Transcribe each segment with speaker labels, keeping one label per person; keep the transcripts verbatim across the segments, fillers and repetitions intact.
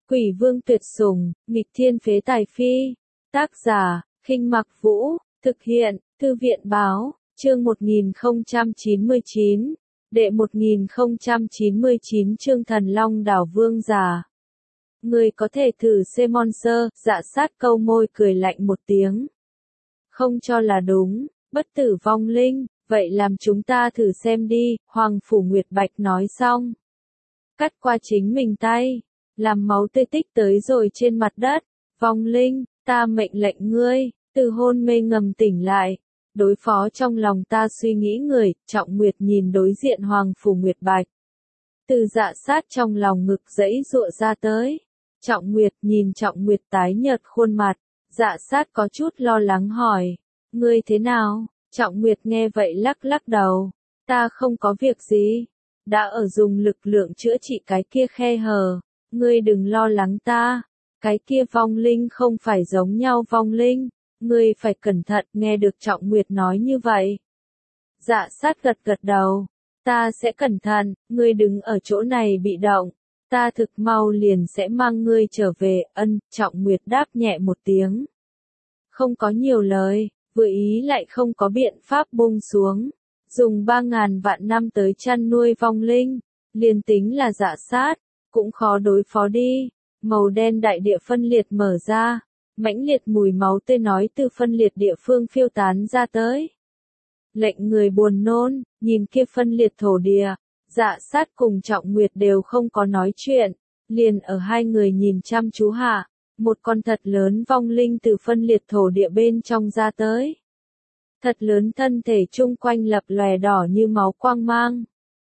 Speaker 1: Quỷ vương tuyệt sủng, nghịch thiên phế tài phi. Tác giả, Khinh Mặc Vũ, thực hiện, Thư viện báo, chương một nghìn không trăm chín mươi chín, đệ một nghìn không trăm chín mươi chín chương Thần Long đảo vương giả. Người có thể thử xem monster, dạ sát câu môi cười lạnh một tiếng. Không cho là đúng, bất tử vong linh, vậy làm chúng ta thử xem đi, Hoàng Phủ Nguyệt Bạch nói xong. Cắt qua chính mình tay, làm máu tươi tích tới rồi trên mặt đất, vong linh, ta mệnh lệnh ngươi, từ hôn mê ngầm tỉnh lại, đối phó trong lòng ta suy nghĩ người, Trọng Nguyệt nhìn đối diện Hoàng Phủ Nguyệt Bạch. Từ dạ sát trong lòng ngực dẫy dụa ra tới, Trọng Nguyệt nhìn Trọng Nguyệt tái nhợt khuôn mặt, dạ sát có chút lo lắng hỏi, ngươi thế nào? Trọng Nguyệt nghe vậy lắc lắc đầu, ta không có việc gì, đã ở dùng lực lượng chữa trị cái kia khe hở, ngươi đừng lo lắng ta, cái kia vong linh không phải giống nhau vong linh, ngươi phải cẩn thận. Nghe được Trọng Nguyệt nói như vậy, dạ sát gật gật đầu, ta sẽ cẩn thận, ngươi đứng ở chỗ này bị động, ta thực mau liền sẽ mang ngươi trở về. Ân, Trọng Nguyệt đáp nhẹ một tiếng, không có nhiều lời, vừa ý lại không có biện pháp buông xuống, dùng ba ngàn vạn năm tới chăn nuôi vong linh, liền tính là dạ sát, cũng khó đối phó đi. Màu đen đại địa phân liệt mở ra, mãnh liệt mùi máu tươi nói từ phân liệt địa phương phiêu tán ra tới. Lệnh người buồn nôn, nhìn kia phân liệt thổ địa, dạ sát cùng Trọng Nguyệt đều không có nói chuyện, liền ở hai người nhìn chăm chú hạ, một con thật lớn vong linh từ phân liệt thổ địa bên trong ra tới. Thật lớn thân thể chung quanh lập lòe đỏ như máu quang mang.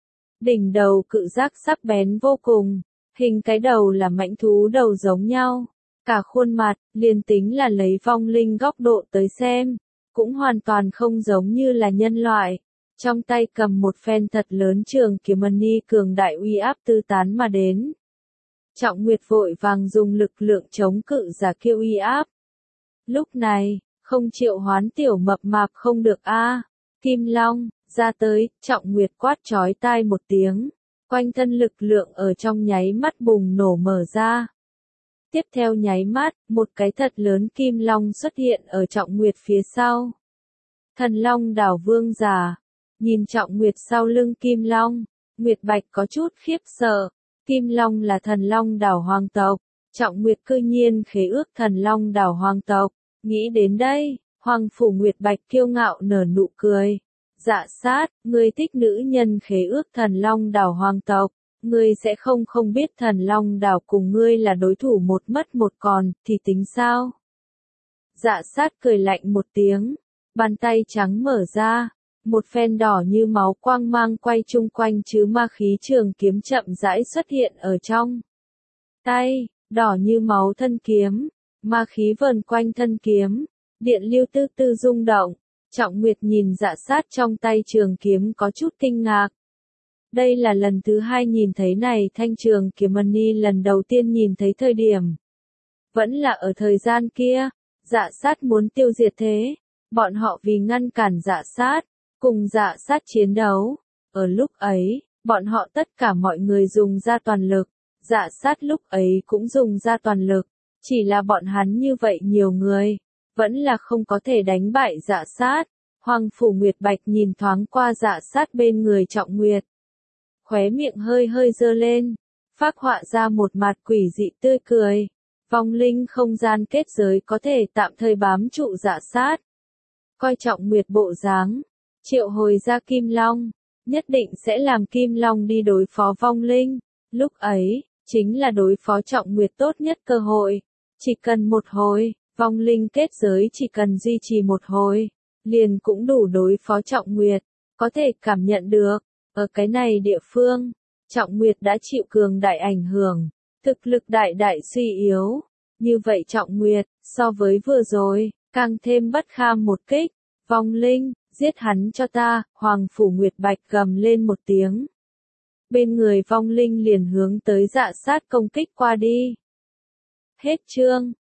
Speaker 1: Đỉnh đầu cự giác sắc bén vô cùng, hình cái đầu là mãnh thú đầu giống nhau. Cả khuôn mặt, liền tính là lấy vong linh góc độ tới xem, cũng hoàn toàn không giống như là nhân loại. Trong tay cầm một phen thật lớn trường kiếm mani cường đại uy áp tư tán mà đến. Trọng Nguyệt vội vàng dùng lực lượng chống cự giả kia uy áp. Lúc này, không triệu hoán tiểu mập mạp không được a. Kim Long, ra tới, Trọng Nguyệt quát chói tai một tiếng, quanh thân lực lượng ở trong nháy mắt bùng nổ mở ra. Tiếp theo nháy mắt, một cái thật lớn Kim Long xuất hiện ở Trọng Nguyệt phía sau. Thần Long đảo vương giả, nhìn Trọng Nguyệt sau lưng Kim Long, Nguyệt Bạch có chút khiếp sợ. Kim Long là Thần Long đảo hoàng tộc, Trọng Nguyệt cư nhiên khế ước Thần Long đảo hoàng tộc. Nghĩ đến đây, Hoàng Phủ Nguyệt Bạch kiêu ngạo nở nụ cười. Dạ sát, ngươi thích nữ nhân khế ước Thần Long đảo hoàng tộc, ngươi sẽ không không biết Thần Long đảo cùng ngươi là đối thủ một mất một còn, thì tính sao? Dạ sát cười lạnh một tiếng, bàn tay trắng mở ra, một phen đỏ như máu quang mang quay chung quanh chứ ma khí trường kiếm chậm rãi xuất hiện ở trong tay, đỏ như máu thân kiếm. Ma khí vờn quanh thân kiếm, điện lưu tư tư rung động. Trọng Nguyệt nhìn dạ sát trong tay trường kiếm có chút kinh ngạc. Đây là lần thứ hai nhìn thấy này thanh trường kiếm mani, lần đầu tiên nhìn thấy thời điểm. Vẫn là ở thời gian kia, dạ sát muốn tiêu diệt thế. Bọn họ vì ngăn cản dạ sát, cùng dạ sát chiến đấu. Ở lúc ấy, bọn họ tất cả mọi người dùng ra toàn lực. Dạ sát lúc ấy cũng dùng ra toàn lực. Chỉ là bọn hắn như vậy nhiều người, vẫn là không có thể đánh bại dạ sát. Hoàng Phủ Nguyệt Bạch nhìn thoáng qua dạ sát bên người Trọng Nguyệt. Khóe miệng hơi hơi dơ lên, phác họa ra một mặt quỷ dị tươi cười. Vong linh không gian kết giới có thể tạm thời bám trụ dạ sát. Coi Trọng Nguyệt bộ dáng, triệu hồi ra Kim Long, nhất định sẽ làm Kim Long đi đối phó vong linh. Lúc ấy, chính là đối phó Trọng Nguyệt tốt nhất cơ hội. Chỉ cần một hồi, vong linh kết giới chỉ cần duy trì một hồi, liền cũng đủ đối phó Trọng Nguyệt. Có thể cảm nhận được, ở cái này địa phương, Trọng Nguyệt đã chịu cường đại ảnh hưởng, thực lực đại đại suy yếu. Như vậy Trọng Nguyệt, so với vừa rồi, càng thêm bất kham một kích. Vong linh, giết hắn cho ta, Hoàng Phủ Nguyệt Bạch gầm lên một tiếng. Bên người vong linh liền hướng tới dạ sát công kích qua đi. Hết chương.